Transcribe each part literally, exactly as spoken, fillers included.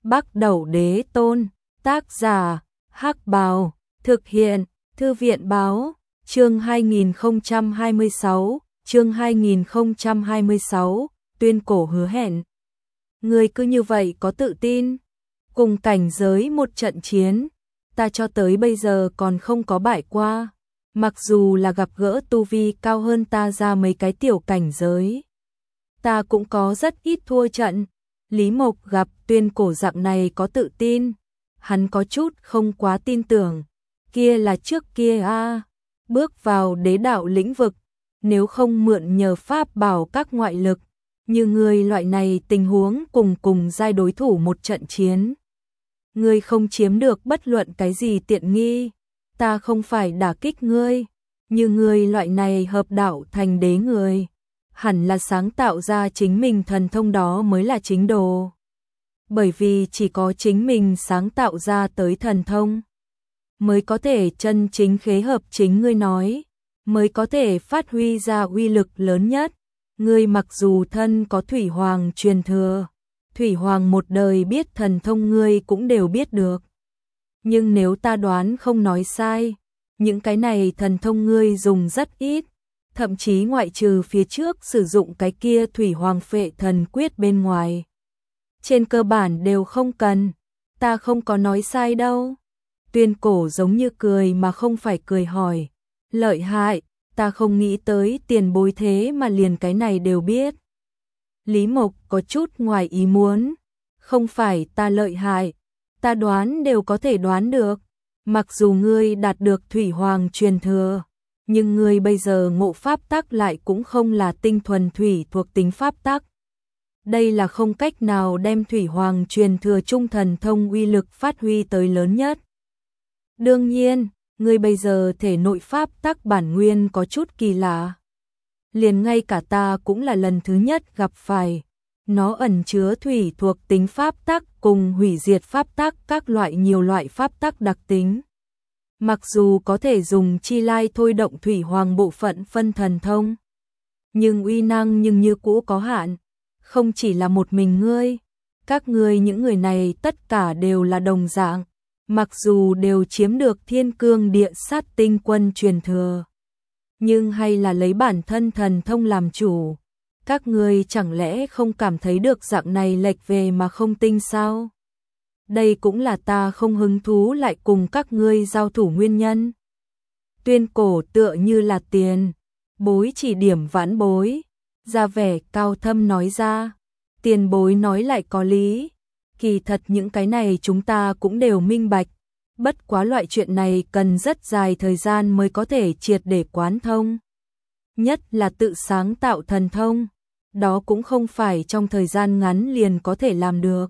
Bắc Đẩu Đế Tôn, tác giả, Hắc Bào, thực hiện, Thư viện báo, chương hai nghìn không trăm hai mươi sáu, chương hai nghìn không trăm hai mươi sáu, tuyên cổ hứa hẹn. Người cứ như vậy có tự tin, cùng cảnh giới một trận chiến, ta cho tới bây giờ còn không có bại qua, mặc dù là gặp gỡ tu vi cao hơn ta ra mấy cái tiểu cảnh giới. Ta cũng có rất ít thua trận. Lý Mộc gặp tuyên cổ dạng này có tự tin, hắn có chút không quá tin tưởng, kia là trước kia a, à, bước vào đế đạo lĩnh vực, nếu không mượn nhờ pháp bảo các ngoại lực, như người loại này tình huống cùng cùng giai đối thủ một trận chiến. Ngươi không chiếm được bất luận cái gì tiện nghi, ta không phải đả kích ngươi, như ngươi loại này hợp đạo thành đế người, hẳn là sáng tạo ra chính mình thần thông đó mới là chính đồ. Bởi vì chỉ có chính mình sáng tạo ra tới thần thông, mới có thể chân chính khế hợp chính ngươi nói, mới có thể phát huy ra uy lực lớn nhất. Ngươi mặc dù thân có Thủy Hoàng truyền thừa, Thủy Hoàng một đời biết thần thông ngươi cũng đều biết được. Nhưng nếu ta đoán không nói sai, những cái này thần thông ngươi dùng rất ít, thậm chí ngoại trừ phía trước sử dụng cái kia Thủy Hoàng Phệ Thần Quyết bên ngoài, trên cơ bản đều không cần, ta không có nói sai đâu. Tuyên cổ giống như cười mà không phải cười hỏi, lợi hại, ta không nghĩ tới tiền bối thế mà liền cái này đều biết. Lý Mộc có chút ngoài ý muốn, không phải ta lợi hại, ta đoán đều có thể đoán được, mặc dù ngươi đạt được Thủy Hoàng truyền thừa, nhưng ngươi bây giờ ngộ pháp tắc lại cũng không là tinh thuần thủy thuộc tính pháp tắc. Đây là không cách nào đem Thủy Hoàng truyền thừa trung thần thông uy lực phát huy tới lớn nhất. Đương nhiên, ngươi bây giờ thể nội pháp tắc bản nguyên có chút kỳ lạ. Liền ngay cả ta cũng là lần thứ nhất gặp phải. Nó ẩn chứa thủy thuộc tính pháp tắc cùng hủy diệt pháp tắc các loại nhiều loại pháp tắc đặc tính. Mặc dù có thể dùng chi lai thôi động Thủy Hoàng bộ phận phân thần thông, nhưng uy năng nhưng như cũ có hạn. Không chỉ là một mình ngươi, các ngươi những người này tất cả đều là đồng dạng, mặc dù đều chiếm được Thiên Cương Địa Sát Tinh Quân truyền thừa, nhưng hay là lấy bản thân thần thông làm chủ. Các ngươi chẳng lẽ không cảm thấy được dạng này lệch về mà không tinh sao? Đây cũng là ta không hứng thú lại cùng các ngươi giao thủ nguyên nhân. Tuyên cổ tựa như là tiền bối chỉ điểm vãn bối, ra vẻ cao thâm nói ra. Tiền bối nói lại có lý, kỳ thật những cái này chúng ta cũng đều minh bạch, bất quá loại chuyện này cần rất dài thời gian mới có thể triệt để quán thông. Nhất là tự sáng tạo thần thông, đó cũng không phải trong thời gian ngắn liền có thể làm được.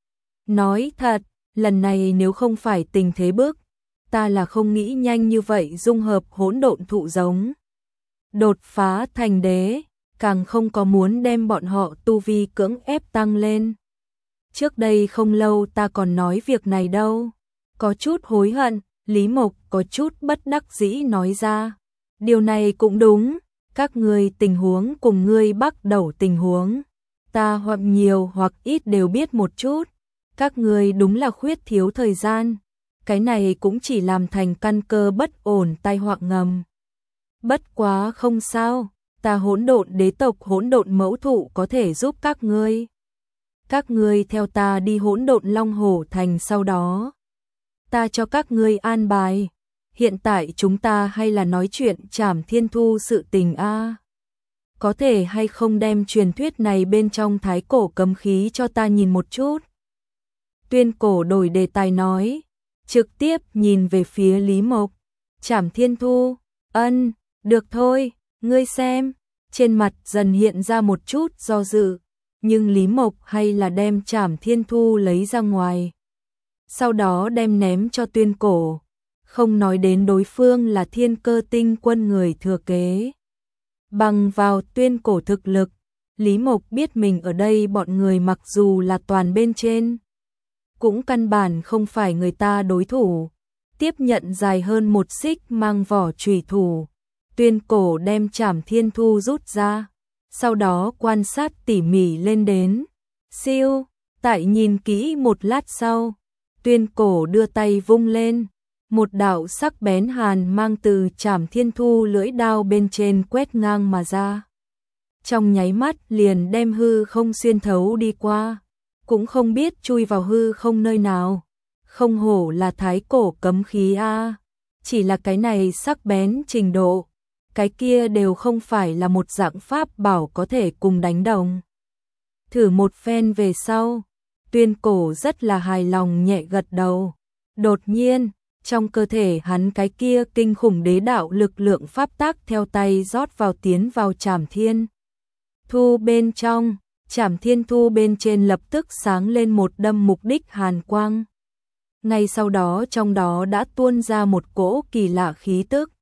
Nói thật, lần này nếu không phải tình thế bức, ta là không nghĩ nhanh như vậy dung hợp hỗn độn thụ giống, đột phá thành đế, càng không có muốn đem bọn họ tu vi cưỡng ép tăng lên. Trước đây không lâu ta còn nói việc này đâu, có chút hối hận. Lý Mộc có chút bất đắc dĩ nói ra, điều này cũng đúng, các ngươi tình huống cùng ngươi Bắc Đẩu tình huống, ta hoặc nhiều hoặc ít đều biết một chút. Các ngươi đúng là khuyết thiếu thời gian, cái này cũng chỉ làm thành căn cơ bất ổn tai họa ngầm. Bất quá không sao, ta hỗn độn đế tộc hỗn độn mẫu thụ có thể giúp các ngươi. Các ngươi theo ta đi hỗn độn Long Hổ Thành sau đó, ta cho các ngươi an bài. Hiện tại chúng ta hay là nói chuyện Trảm Thiên Thu sự tình a. À. Có thể hay không đem truyền thuyết này bên trong thái cổ cấm khí cho ta nhìn một chút? Tuyên cổ đổi đề tài nói, trực tiếp nhìn về phía Lý Mộc. Trảm Thiên Thu, ân, được thôi, ngươi xem. Trên mặt dần hiện ra một chút do dự, nhưng Lý Mộc hay là đem Trảm Thiên Thu lấy ra ngoài, sau đó đem ném cho tuyên cổ. Không nói đến đối phương là Thiên Cơ Tinh Quân người thừa kế, bằng vào tuyên cổ thực lực, Lý Mộc biết mình ở đây bọn người mặc dù là toàn bên trên, cũng căn bản không phải người ta đối thủ. Tiếp nhận dài hơn một xích mang vỏ chùy thủ, tuyên cổ đem Trảm Thiên Thu rút ra, sau đó quan sát tỉ mỉ lên đến. Siêu, Tại nhìn kỹ một lát sau, Tuyên Cổ đưa tay vung lên, một đạo sắc bén hàn mang từ Trảm Thiên Thu lưỡi đao bên trên quét ngang mà ra. Trong nháy mắt liền đem hư không xuyên thấu đi qua, cũng không biết chui vào hư không nơi nào. Không hổ là thái cổ cấm khí a, chỉ là cái này sắc bén trình độ, cái kia đều không phải là một dạng pháp bảo có thể cùng đánh đồng. Thử một phen về sau, Tuyên Cổ rất là hài lòng nhẹ gật đầu. Đột nhiên, trong cơ thể hắn cái kia kinh khủng đế đạo lực lượng pháp tắc theo tay rót vào tiến vào Trảm Thiên Thu bên trong, Trảm Thiên Thu bên trên lập tức sáng lên một đâm mục đích hàn quang. Ngay sau đó trong đó đã tuôn ra một cỗ kỳ lạ khí tức.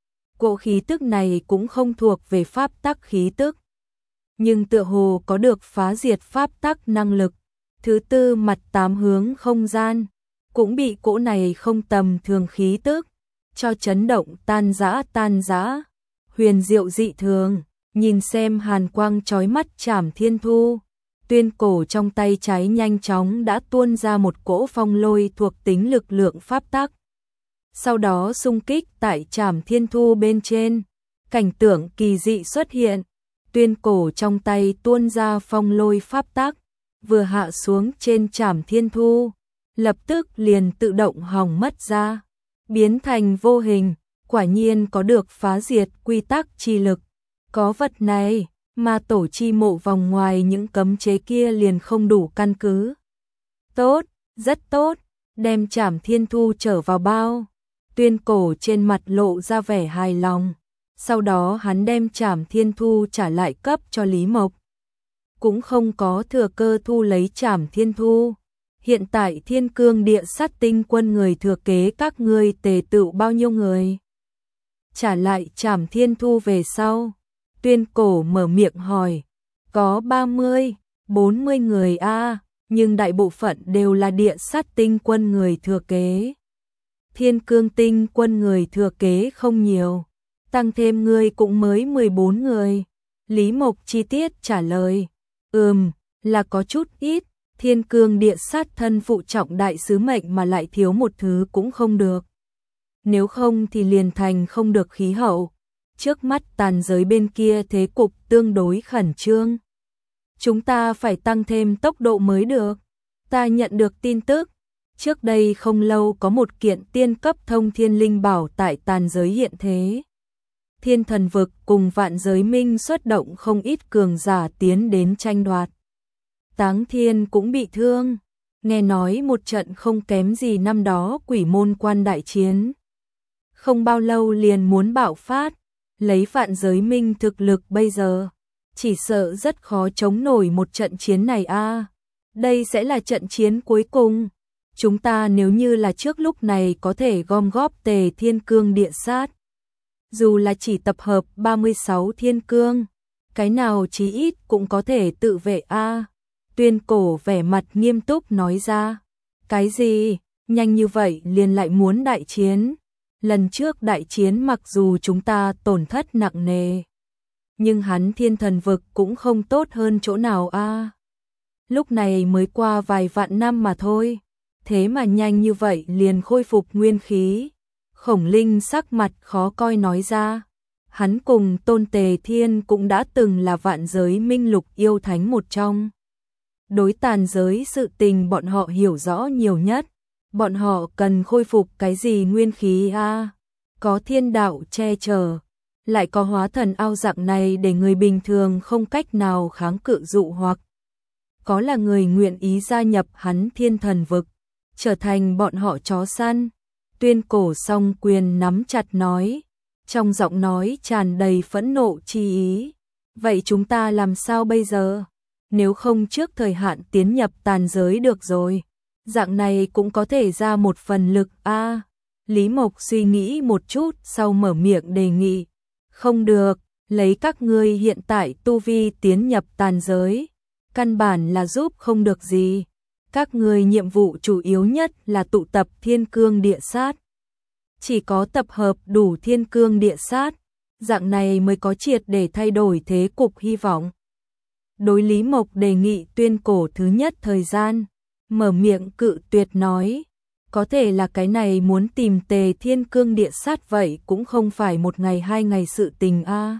Cỗ khí tức này cũng không thuộc về pháp tắc khí tức, nhưng tựa hồ có được phá diệt pháp tắc năng lực. Thứ tư mặt tám hướng không gian cũng bị cỗ này không tầm thường khí tức cho chấn động tan rã tan rã, huyền diệu dị thường. Nhìn xem hàn quang chói mắt Trảm Thiên Thu, Tuyên Cổ trong tay trái nhanh chóng đã tuôn ra một cỗ phong lôi thuộc tính lực lượng pháp tắc. Sau đó xung kích tại Trảm Thiên Thu bên trên, cảnh tượng kỳ dị xuất hiện. Tuyên Cổ trong tay tuôn ra phong lôi pháp tắc, vừa hạ xuống trên Trảm Thiên Thu, lập tức liền tự động hỏng mất ra, biến thành vô hình. Quả nhiên có được phá diệt quy tắc chi lực. Có vật này, mà tổ chi mộ vòng ngoài những cấm chế kia liền không đủ căn cứ. Tốt, rất tốt, đem Trảm Thiên Thu trở vào bao. Tuyên Cổ trên mặt lộ ra vẻ hài lòng. Sau đó hắn đem Trảm Thiên Thu trả lại cấp cho Lý Mộc. Cũng không có thừa cơ thu lấy Trảm Thiên Thu. Hiện tại Thiên Cương Địa Sát Tinh quân người thừa kế các ngươi tề tựu bao nhiêu người? Trả lại Trảm Thiên Thu về sau, Tuyên Cổ mở miệng hỏi, có ba mươi, bốn mươi người a, nhưng đại bộ phận đều là Địa Sát Tinh quân người thừa kế. Thiên Cương Tinh quân người thừa kế không nhiều, tăng thêm ngươi cũng mới mười bốn người. Lý Mộc chi tiết trả lời, ừm, là có chút ít. Thiên Cương Địa Sát thân phụ trọng đại sứ mệnh mà lại thiếu một thứ cũng không được. Nếu không thì liền thành không được khí hậu. Trước mắt tàn giới bên kia thế cục tương đối khẩn trương. Chúng ta phải tăng thêm tốc độ mới được. Ta nhận được tin tức, trước đây không lâu có một kiện tiên cấp thông thiên linh bảo tại tàn giới hiện thế. Thiên Thần Vực cùng Vạn Giới Minh xuất động không ít cường giả tiến đến tranh đoạt. Táng Thiên cũng bị thương, nghe nói một trận không kém gì năm đó Quỷ Môn Quan đại chiến. Không bao lâu liền muốn bạo phát, lấy Vạn Giới Minh thực lực bây giờ, chỉ sợ rất khó chống nổi một trận chiến này a. Đây sẽ là trận chiến cuối cùng. Chúng ta nếu như là trước lúc này có thể gom góp tề Thiên Cương Địa Sát. Dù là chỉ tập hợp ba mươi sáu thiên cương, cái nào chí ít cũng có thể tự vệ a. Tuyên Cổ vẻ mặt nghiêm túc nói ra. Cái gì? Nhanh như vậy liền lại muốn đại chiến? Lần trước đại chiến mặc dù chúng ta tổn thất nặng nề, nhưng hắn Thiên Thần Vực cũng không tốt hơn chỗ nào a. Lúc này mới qua vài vạn năm mà thôi, thế mà nhanh như vậy liền khôi phục nguyên khí. Khổng Linh sắc mặt khó coi nói ra. Hắn cùng Tôn Tề Thiên cũng đã từng là Vạn Giới Minh lục yêu thánh một trong. Đối tàn giới sự tình bọn họ hiểu rõ nhiều nhất. Bọn họ cần khôi phục cái gì nguyên khí a? Có thiên đạo che chở, lại có hóa thần ao dạng này để người bình thường không cách nào kháng cự dụ hoặc. Có là người nguyện ý gia nhập hắn Thiên Thần Vực, trở thành bọn họ chó săn. Tuyên Cổ song quyền nắm chặt nói, trong giọng nói tràn đầy phẫn nộ chi ý. Vậy chúng ta làm sao bây giờ? Nếu không trước thời hạn tiến nhập tàn giới được rồi. Dạng này cũng có thể ra một phần lực a. À, Lý Mộc suy nghĩ một chút sau mở miệng đề nghị. Không được, lấy các ngươi hiện tại tu vi tiến nhập tàn giới, căn bản là giúp không được gì. Các ngươi nhiệm vụ chủ yếu nhất là tụ tập Thiên Cương Địa Sát. Chỉ có tập hợp đủ Thiên Cương Địa Sát, dạng này mới có triệt để thay đổi thế cục hy vọng. Đối Lý Mộc đề nghị tuyên cổ thứ nhất thời gian, mở miệng cự tuyệt nói, có thể là cái này muốn tìm Tề Thiên Cương địa sát vậy cũng không phải một ngày hai ngày sự tình a.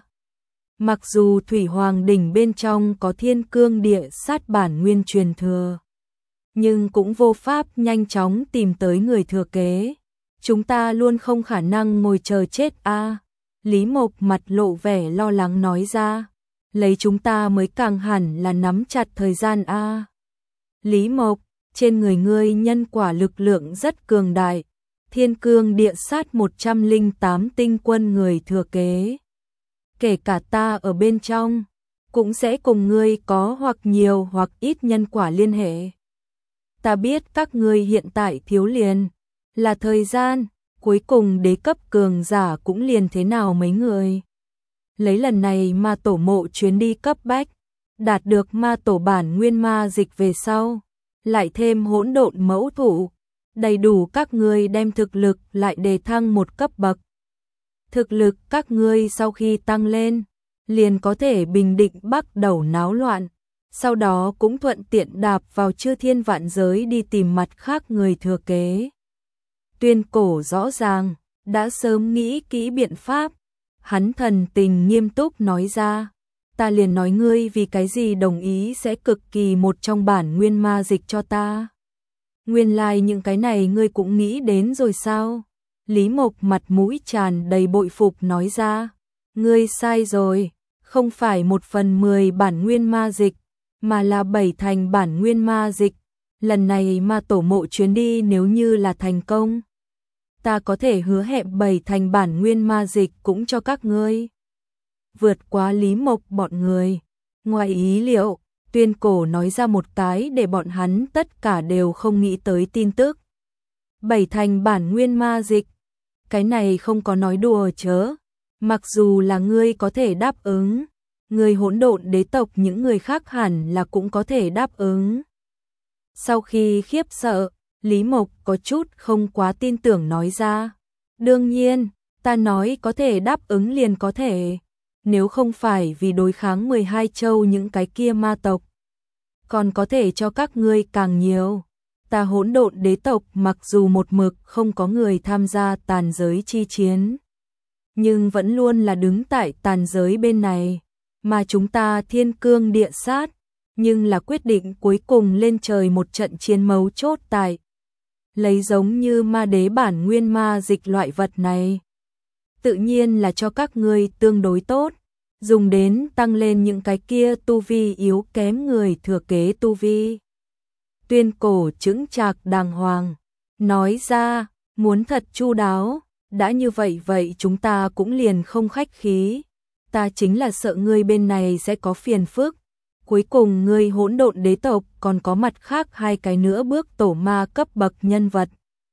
Mặc dù Thủy Hoàng đỉnh bên trong có Thiên Cương địa sát bản nguyên truyền thừa, nhưng cũng vô pháp nhanh chóng tìm tới người thừa kế. Chúng ta luôn không khả năng ngồi chờ chết a. Lý Mộc mặt lộ vẻ lo lắng nói ra, lấy chúng ta mới càng hẳn là nắm chặt thời gian a. Lý Mộc, trên người ngươi nhân quả lực lượng rất cường đại, Thiên Cương địa sát một trăm lẻ tám tinh quân người thừa kế. Kể cả ta ở bên trong, cũng sẽ cùng ngươi có hoặc nhiều hoặc ít nhân quả liên hệ. Ta biết các ngươi hiện tại thiếu liền là thời gian, cuối cùng đế cấp cường giả cũng liền thế nào mấy người. Lấy lần này ma tổ mộ chuyến đi cấp bách, đạt được ma tổ bản nguyên ma dịch về sau, lại thêm hỗn độn mẫu thủ, đầy đủ các ngươi đem thực lực lại đề thăng một cấp bậc. Thực lực các ngươi sau khi tăng lên, liền có thể bình định bắt đầu náo loạn, sau đó cũng thuận tiện đạp vào chư thiên vạn giới đi tìm mặt khác người thừa kế. Tuyên cổ rõ ràng, đã sớm nghĩ kỹ biện pháp, hắn thần tình nghiêm túc nói ra, ta liền nói ngươi vì cái gì đồng ý sẽ cực kỳ một trong bản nguyên ma dịch cho ta. Nguyên lai like những cái này ngươi cũng nghĩ đến rồi sao? Lý Mộc mặt mũi tràn đầy bội phục nói ra, ngươi sai rồi, không phải một phần mười bản nguyên ma dịch, mà là bảy thành bản nguyên ma dịch. Lần này ma tổ mộ chuyến đi nếu như là thành công, ta có thể hứa hẹn bảy thành bản nguyên ma dịch cũng cho các ngươi. Vượt quá Lý Mộc bọn người, ngoài ý liệu, tuyên cổ nói ra một cái để bọn hắn tất cả đều không nghĩ tới tin tức. Bảy thành bản nguyên ma dịch, cái này không có nói đùa chớ, mặc dù là ngươi có thể đáp ứng, người hỗn độn đế tộc những người khác hẳn là cũng có thể đáp ứng. Sau khi khiếp sợ, Lý Mộc có chút không quá tin tưởng nói ra, đương nhiên, ta nói có thể đáp ứng liền có thể, nếu không phải vì đối kháng mười hai châu những cái kia ma tộc, còn có thể cho các ngươi càng nhiều. Ta hỗn độn đế tộc mặc dù một mực không có người tham gia tàn giới chi chiến, nhưng vẫn luôn là đứng tại tàn giới bên này, mà chúng ta Thiên Cương địa sát, nhưng là quyết định cuối cùng lên trời một trận chiến mấu chốt tại. Lấy giống như ma đế bản nguyên ma dịch loại vật này, tự nhiên là cho các ngươi tương đối tốt, dùng đến tăng lên những cái kia tu vi yếu kém người thừa kế tu vi. Tuyên cổ chững chạc đàng hoàng, nói ra, muốn thật chu đáo, đã như vậy vậy chúng ta cũng liền không khách khí, ta chính là sợ ngươi bên này sẽ có phiền phức, cuối cùng ngươi hỗn độn đế tộc còn có mặt khác hai cái nữa bước tổ ma cấp bậc nhân vật.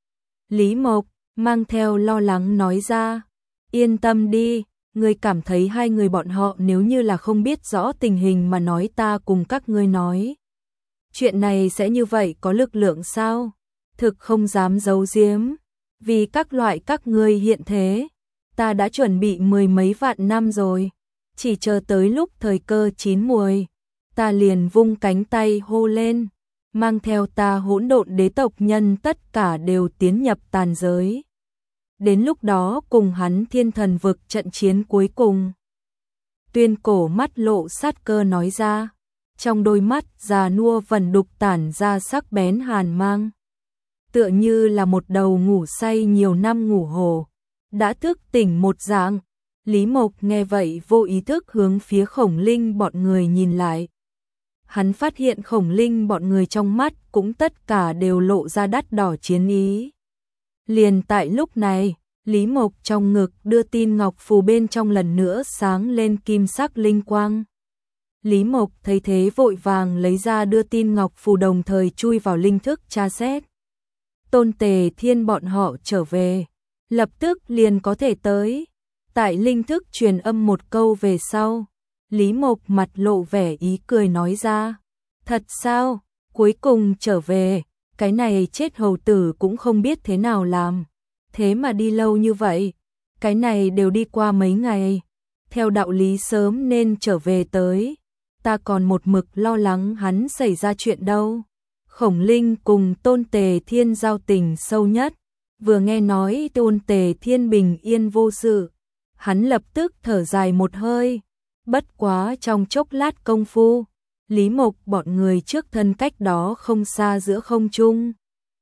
Lý Mộc mang theo lo lắng nói ra, yên tâm đi, ngươi cảm thấy hai người bọn họ nếu như là không biết rõ tình hình mà nói ta cùng các ngươi nói. Chuyện này sẽ như vậy có lực lượng sao? Thực không dám giấu giếm, vì các loại các ngươi hiện thế, ta đã chuẩn bị mười mấy vạn năm rồi, chỉ chờ tới lúc thời cơ chín muồi, ta liền vung cánh tay hô lên, mang theo ta hỗn độn đế tộc nhân tất cả đều tiến nhập tàn giới. Đến lúc đó cùng hắn thiên thần vực trận chiến cuối cùng. Tuyên cổ mắt lộ sát cơ nói ra, trong đôi mắt già nua vẩn đục tản ra sắc bén hàn mang. Tựa như là một đầu ngủ say nhiều năm ngủ hồ, đã thức tỉnh một dạng. Lý Mộc nghe vậy vô ý thức hướng phía Khổng Linh bọn người nhìn lại. Hắn phát hiện Khổng Linh bọn người trong mắt cũng tất cả đều lộ ra đắt đỏ chiến ý. Liền tại lúc này, Lý Mộc trong ngực đưa tin ngọc phù bên trong lần nữa sáng lên kim sắc linh quang. Lý Mộc thấy thế vội vàng lấy ra đưa tin ngọc phù đồng thời chui vào linh thức tra xét. Tôn Tề Thiên bọn họ trở về, lập tức liền có thể tới. Tại linh thức truyền âm một câu về sau, Lý Mộc mặt lộ vẻ ý cười nói ra, thật sao, cuối cùng trở về, cái này chết hầu tử cũng không biết thế nào làm, thế mà đi lâu như vậy, cái này đều đi qua mấy ngày, theo đạo lý sớm nên trở về tới, ta còn một mực lo lắng hắn xảy ra chuyện đâu. Khổng Linh cùng Tôn Tề Thiên giao tình sâu nhất, vừa nghe nói Tôn Tề Thiên bình yên vô sự, hắn lập tức thở dài một hơi. Bất quá trong chốc lát công phu, Lý Mộc bọn người trước thân cách đó không xa giữa không trung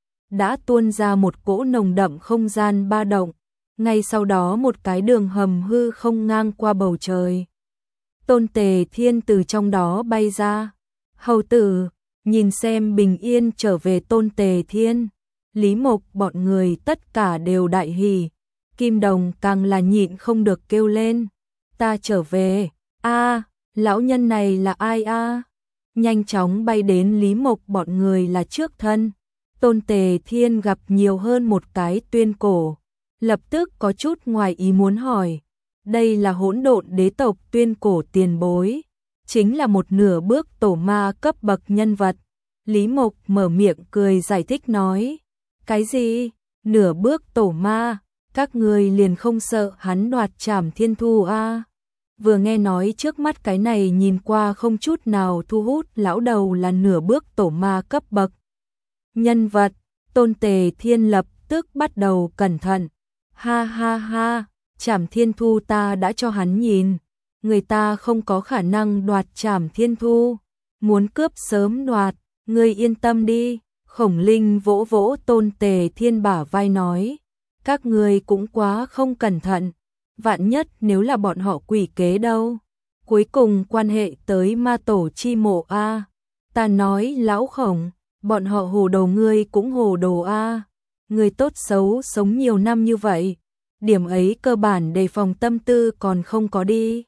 đã tuôn ra một cỗ nồng đậm không gian ba động, ngay sau đó một cái đường hầm hư không ngang qua bầu trời. Tôn Tề Thiên từ trong đó bay ra. Hầu tử, nhìn xem bình yên trở về Tôn Tề Thiên, Lý Mộc bọn người tất cả đều đại hỉ. Kim Đồng càng là nhịn không được kêu lên, ta trở về, a, lão nhân này là ai a? Nhanh chóng bay đến Lý Mộc bọn người là trước thân. Tôn Tề Thiên gặp nhiều hơn một cái tuyên cổ, lập tức có chút ngoài ý muốn hỏi, đây là hỗn độn đế tộc tuyên cổ tiền bối, chính là một nửa bước tổ ma cấp bậc nhân vật. Lý Mộc mở miệng cười giải thích nói, cái gì? Nửa bước tổ ma, các người liền không sợ hắn đoạt trảm thiên thu a? Vừa nghe nói trước mắt cái này nhìn qua không chút nào thu hút lão đầu là nửa bước tổ ma cấp bậc nhân vật, Tôn Tề Thiên lập tức bắt đầu cẩn thận. Ha ha ha, trảm thiên thu ta đã cho hắn nhìn, người ta không có khả năng đoạt trảm thiên thu, muốn cướp sớm đoạt, ngươi yên tâm đi. Khổng Linh vỗ vỗ Tôn Tề Thiên bả vai nói, các ngươi cũng quá không cẩn thận, vạn nhất nếu là bọn họ quỷ kế đâu, cuối cùng quan hệ tới ma tổ chi mộ a. Ta nói lão Khổng, bọn họ hồ đồ ngươi cũng hồ đồ a. Người tốt xấu sống nhiều năm như vậy, điểm ấy cơ bản đề phòng tâm tư còn không có đi.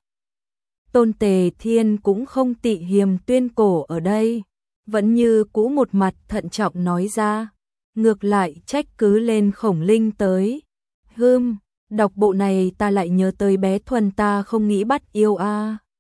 Tôn Tề Thiên cũng không tị hiềm tuyên cổ ở đây, vẫn như cũ một mặt thận trọng nói ra, ngược lại trách cứ lên Khổng Linh tới. Hừm, đọc bộ này ta lại nhớ tới bé Thuần ta không nghĩ bắt yêu a.